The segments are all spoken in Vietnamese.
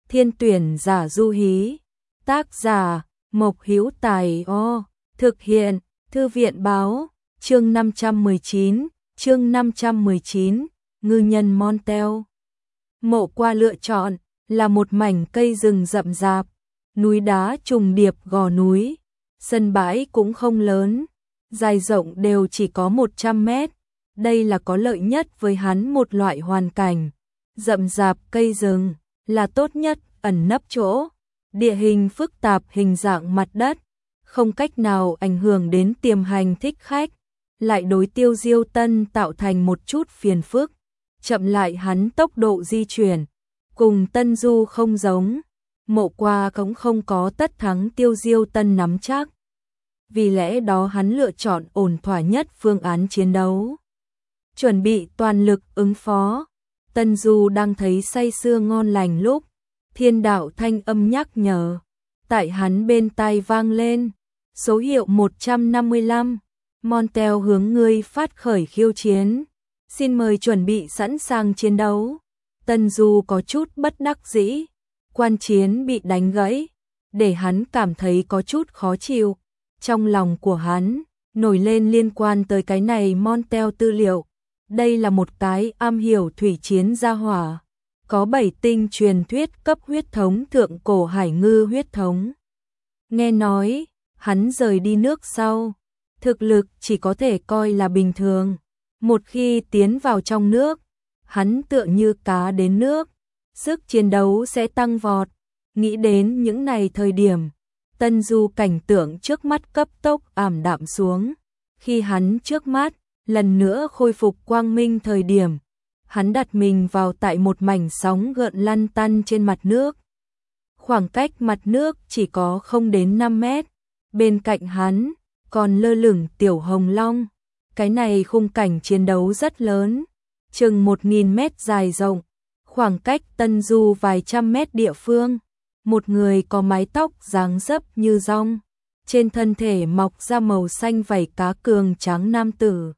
Thiên tuyển giả du hí. Tác giả Mộc Hữu Tài. Thực hiện Thư viện báo. Chương 519, ngư nhân Montel. Mộ qua lựa chọn là một mảnh cây rừng rậm rạp, núi đá trùng điệp gò núi, sân bãi cũng không lớn, dài rộng đều chỉ có 100 mét. Đây là có lợi nhất với hắn một loại hoàn cảnh. Rậm rạp cây rừng là tốt nhất ẩn nấp chỗ. Địa hình phức tạp, hình dạng mặt đất không cách nào ảnh hưởng đến tiềm hành thích khách, lại đối Tiêu Diêu Tân tạo thành một chút phiền phức, chậm lại hắn tốc độ di chuyển. Cùng Tân Du không giống, Mộ Qua cũng không có tất thắng Tiêu Diêu Tân nắm chắc. Vì lẽ đó hắn lựa chọn ổn thỏa nhất phương án chiến đấu, chuẩn bị toàn lực ứng phó. Tân Du đang thấy say sưa ngon lành lúc thiên đạo thanh âm nhắc nhở tại hắn bên tai vang lên. Số hiệu 155, Montel hướng ngươi phát khởi khiêu chiến. Xin mời chuẩn bị sẵn sàng chiến đấu. Tân Du có chút bất đắc dĩ. Quan chiến bị đánh gãy, để hắn cảm thấy có chút khó chịu. Trong lòng của hắn nổi lên liên quan tới cái này Montel tư liệu. Đây là một cái am hiểu thủy chiến gia hỏa, có 7 tinh truyền thuyết cấp huyết thống thượng cổ hải ngư huyết thống. Nghe nói hắn rời đi nước sau, thực lực chỉ có thể coi là bình thường. Một khi tiến vào trong nước, hắn tựa như cá đến nước, sức chiến đấu sẽ tăng vọt. Nghĩ đến những này thời điểm, Tân Du cảnh tượng trước mắt cấp tốc ảm đạm xuống. Khi hắn trước mắt lần nữa khôi phục quang minh thời điểm, hắn đặt mình vào tại một mảnh sóng gợn lăn tăn trên mặt nước. Khoảng cách mặt nước chỉ có không đến 5 mét. Bên cạnh hắn còn lơ lửng Tiểu Hồng Long. Cái này khung cảnh chiến đấu rất lớn, chừng 1000 mét dài rộng. Khoảng cách Tân Du vài trăm mét địa phương, một người có mái tóc dáng dấp như dong, trên thân thể mọc ra màu xanh vảy cá cường tráng nam tử,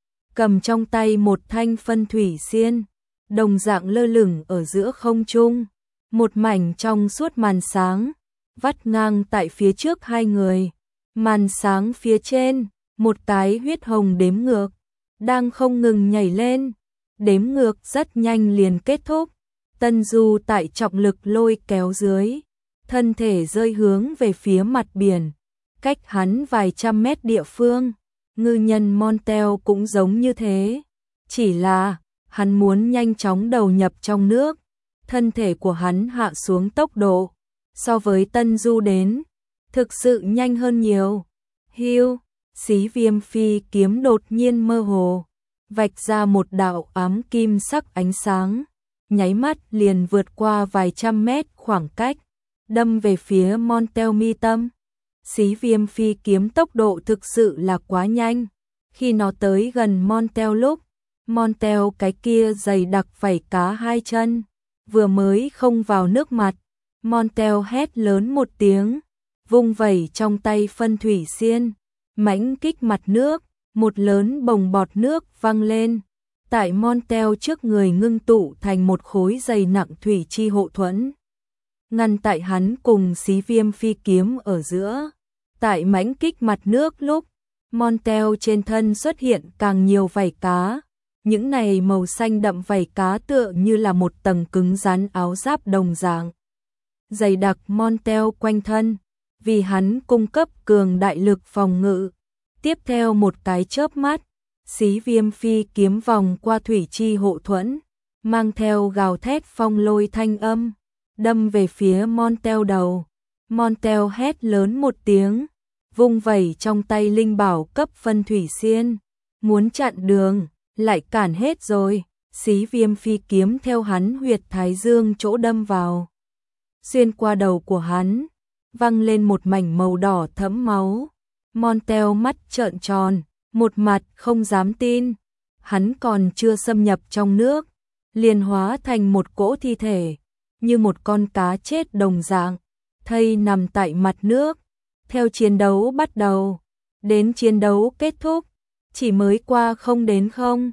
cầm trong tay một thanh phân thủy xiên, đồng dạng lơ lửng ở giữa không trung. Một mảnh trong suốt màn sáng vắt ngang tại phía trước hai người. Màn sáng phía trên, một cái huyết hồng đếm ngược đang không ngừng nhảy lên. Đếm ngược rất nhanh liền kết thúc. Tân Du tại trọng lực lôi kéo dưới, thân thể rơi hướng về phía mặt biển. Cách hắn vài trăm mét địa phương, ngư nhân Montel cũng giống như thế. Chỉ là hắn muốn nhanh chóng đầu nhập trong nước. Thân thể của hắn hạ xuống tốc độ so với Tân Du đến thực sự nhanh hơn nhiều. Hưu, xí viêm phi kiếm đột nhiên mơ hồ, vạch ra một đạo ám kim sắc ánh sáng, nháy mắt liền vượt qua vài trăm mét khoảng cách, đâm về phía Montel mi tâm. Xí viêm phi kiếm tốc độ thực sự là quá nhanh. Khi nó tới gần Montel lúc, Montel cái kia dày đặc vảy cá hai chân vừa mới không vào nước mặt, Montel hét lớn một tiếng, vung vẩy trong tay phân thủy xiên, mãnh kích mặt nước. Một lớn bồng bọt nước văng lên, tại Montel trước người ngưng tụ thành một khối dày nặng thủy chi hộ thuẫn, ngăn tại hắn cùng xí viêm phi kiếm ở giữa. Tại mãnh kích mặt nước lúc, Montel trên thân xuất hiện càng nhiều vảy cá. Những này màu xanh đậm vảy cá tựa như là một tầng cứng rắn áo giáp đồng dạng, dày đặc Montel quanh thân, vì hắn cung cấp cường đại lực phòng ngự. Tiếp theo một cái chớp mắt, xí viêm phi kiếm vòng qua thủy chi hộ thuẫn, mang theo gào thét phong lôi thanh âm, đâm về phía Montel đầu. Montel hét lớn một tiếng, vung vẩy trong tay linh bảo cấp phân thủy xiên, muốn chặn đường, lại cản hết rồi. Xí viêm phi kiếm theo hắn huyệt thái dương chỗ đâm vào, xuyên qua đầu của hắn, văng lên một mảnh màu đỏ thẫm máu. Montel mắt trợn tròn, một mặt không dám tin. Hắn còn chưa xâm nhập trong nước, liền hóa thành một cỗ thi thể, như một con cá chết đồng dạng, thây nằm tại mặt nước. Theo chiến đấu bắt đầu, đến chiến đấu kết thúc, chỉ mới qua không đến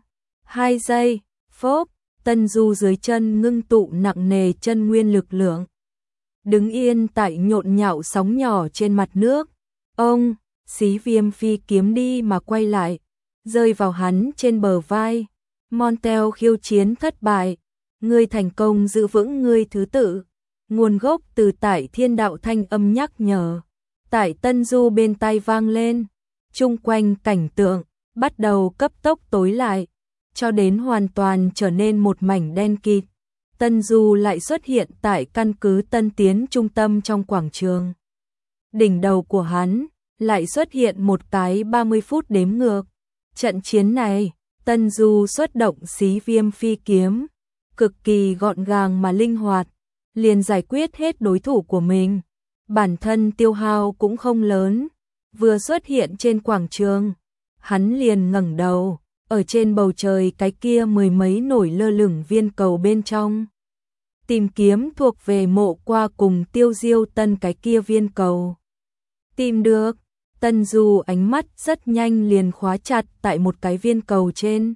2 giây, phốp, Tân Du dưới chân ngưng tụ nặng nề chân nguyên lực lượng, đứng yên tại nhộn nhạo sóng nhỏ trên mặt nước. Ông, Xí Viêm phi kiếm đi mà quay lại, rơi vào hắn trên bờ vai. Montel khiêu chiến thất bại, ngươi thành công giữ vững ngươi thứ tự. Nguồn gốc từ tại thiên đạo thanh âm nhắc nhở. Tại Tân Du bên tai vang lên, chung quanh cảnh tượng bắt đầu cấp tốc tối lại, cho đến hoàn toàn trở nên một mảnh đen kịt. Tân Du lại xuất hiện tại căn cứ Tân Tiến trung tâm trong quảng trường. Đỉnh đầu của hắn lại xuất hiện một cái 30 phút đếm ngược. Trận chiến này, Tân Du xuất động Xí Viêm phi kiếm, cực kỳ gọn gàng mà linh hoạt, liền giải quyết hết đối thủ của mình. Bản thân tiêu hao cũng không lớn, vừa xuất hiện trên quảng trường, hắn liền ngẩng đầu, ở trên bầu trời cái kia mười mấy nổi lơ lửng viên cầu bên trong. Tìm kiếm thuộc về Mộ Qua cùng Tiêu Diêu Tân cái kia viên cầu. Tìm được, Tân Du ánh mắt rất nhanh liền khóa chặt tại một cái viên cầu trên.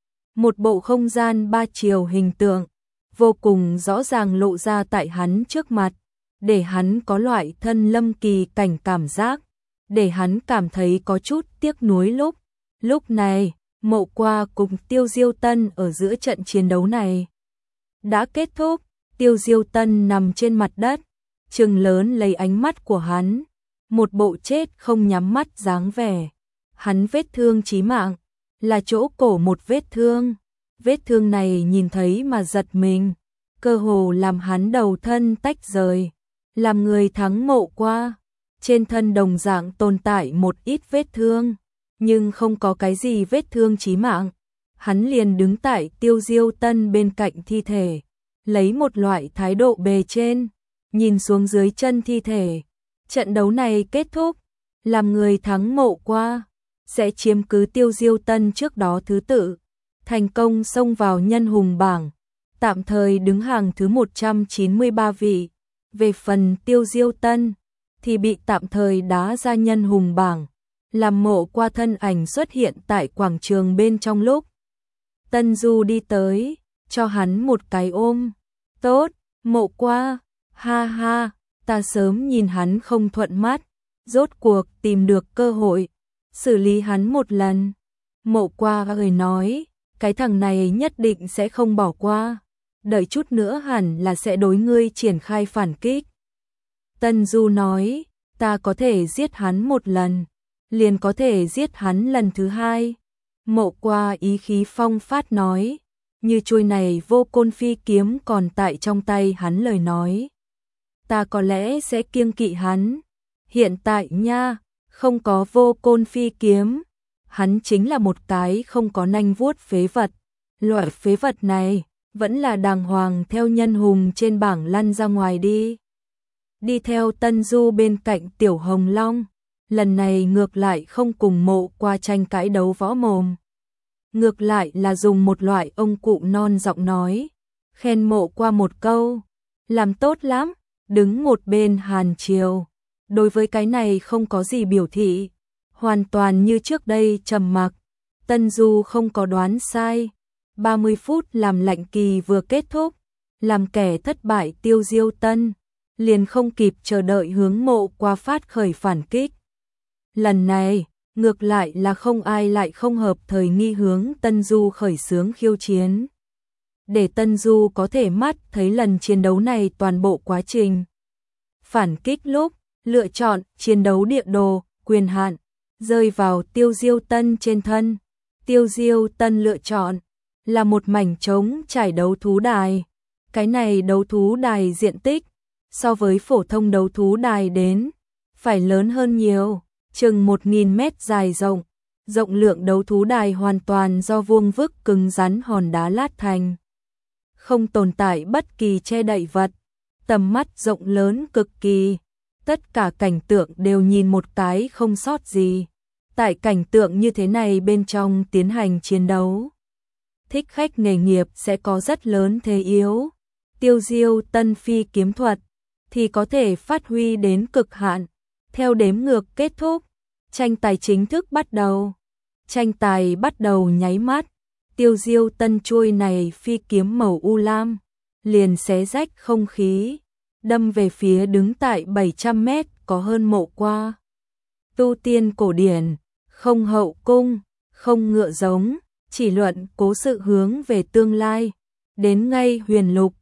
Một bộ không gian ba chiều hình tượng, vô cùng rõ ràng lộ ra tại hắn trước mặt, để hắn có loại thân lâm kỳ cảnh cảm giác, để hắn cảm thấy có chút tiếc nuối lúc này, Mộ Qua cùng Tiêu Diêu Tân ở giữa trận chiến đấu này đã kết thúc. Tiêu Diêu Tân nằm trên mặt đất, trừng lớn lấy ánh mắt của hắn, một bộ chết không nhắm mắt dáng vẻ. Hắn vết thương chí mạng, là chỗ cổ một vết thương. Vết thương này nhìn thấy mà giật mình, cơ hồ làm hắn đầu thân tách rời. Làm người thắng Mộ Qua, trên thân đồng dạng tồn tại một ít vết thương, nhưng không có cái gì vết thương chí mạng. Hắn liền đứng tại Tiêu Diêu Tân bên cạnh thi thể, lấy một loại thái độ bề trên, nhìn xuống dưới chân thi thể. Trận đấu này kết thúc, làm người thắng Mộ Qua, sẽ chiếm cứ Tiêu Diêu Tân trước đó thứ tự, thành công xông vào nhân hùng bảng, tạm thời đứng hàng thứ 193 vị. Về phần Tiêu Diêu Tân, thì bị tạm thời đá ra nhân hùng bảng, làm Mộ Qua thân ảnh xuất hiện tại quảng trường bên trong lúc Tân Du đi tới, cho hắn một cái ôm. Tốt, Mộ Qua, ha ha, ta sớm nhìn hắn không thuận mắt, rốt cuộc tìm được cơ hội, xử lý hắn một lần. Mộ Qua người nói, cái thằng này nhất định sẽ không bỏ qua, đợi chút nữa hẳn là sẽ đối ngươi triển khai phản kích. Tân Du nói, ta có thể giết hắn một lần, liền có thể giết hắn lần thứ hai. Mộ Qua ý khí phong phát nói, như chuôi này vô côn phi kiếm còn tại trong tay hắn lời nói. Ta có lẽ sẽ kiêng kỵ hắn. Hiện tại nha, không có vô côn phi kiếm, hắn chính là một cái không có nanh vuốt phế vật. Loại phế vật này vẫn là đàng hoàng theo nhân hùng trên bảng lăn ra ngoài đi. Đi theo Tân Du bên cạnh Tiểu Hồng Long, lần này ngược lại không cùng Mộ Qua tranh cãi đấu võ mồm. Ngược lại là dùng một loại ông cụ non giọng nói, khen Mộ Qua một câu, làm tốt lắm. Đứng một bên Hàn Triều, đối với cái này không có gì biểu thị, hoàn toàn như trước đây trầm mặc. Tân Du không có đoán sai, 30 phút làm lạnh kỳ vừa kết thúc, làm kẻ thất bại Tiêu Diêu Tân, liền không kịp chờ đợi hướng Mộ Qua phát khởi phản kích. Lần này, ngược lại là không ai lại không hợp thời nghi hướng Tân Du khởi xướng khiêu chiến. Để Tân Du có thể mắt thấy lần chiến đấu này toàn bộ quá trình. Phản kích lúc, lựa chọn chiến đấu địa đồ, quyền hạn, rơi vào Tiêu Diêu Tân trên thân. Tiêu Diêu Tân lựa chọn là một mảnh trống trải đấu thú đài. Cái này đấu thú đài diện tích, so với phổ thông đấu thú đài đến, phải lớn hơn nhiều, chừng 1000 mét dài rộng. Rộng lượng đấu thú đài hoàn toàn do vuông vức cứng rắn hòn đá lát thành. Không tồn tại bất kỳ che đậy vật, tầm mắt rộng lớn cực kỳ, tất cả cảnh tượng đều nhìn một cái không sót gì. Tại cảnh tượng như thế này bên trong tiến hành chiến đấu, thích khách nghề nghiệp sẽ có rất lớn thế yếu. Tiêu Diêu Tân phi kiếm thuật thì có thể phát huy đến cực hạn. Theo đếm ngược kết thúc, tranh tài chính thức bắt đầu. Tranh tài bắt đầu nháy mắt, Tiêu Diêu Tân chuôi này phi kiếm màu u lam liền xé rách không khí, đâm về phía đứng tại 700 mét có hơn mộ qua. Tu tiên cổ điển, không hậu cung, không ngựa giống, chỉ luận cố sự hướng về tương lai. Đến ngay huyền lục,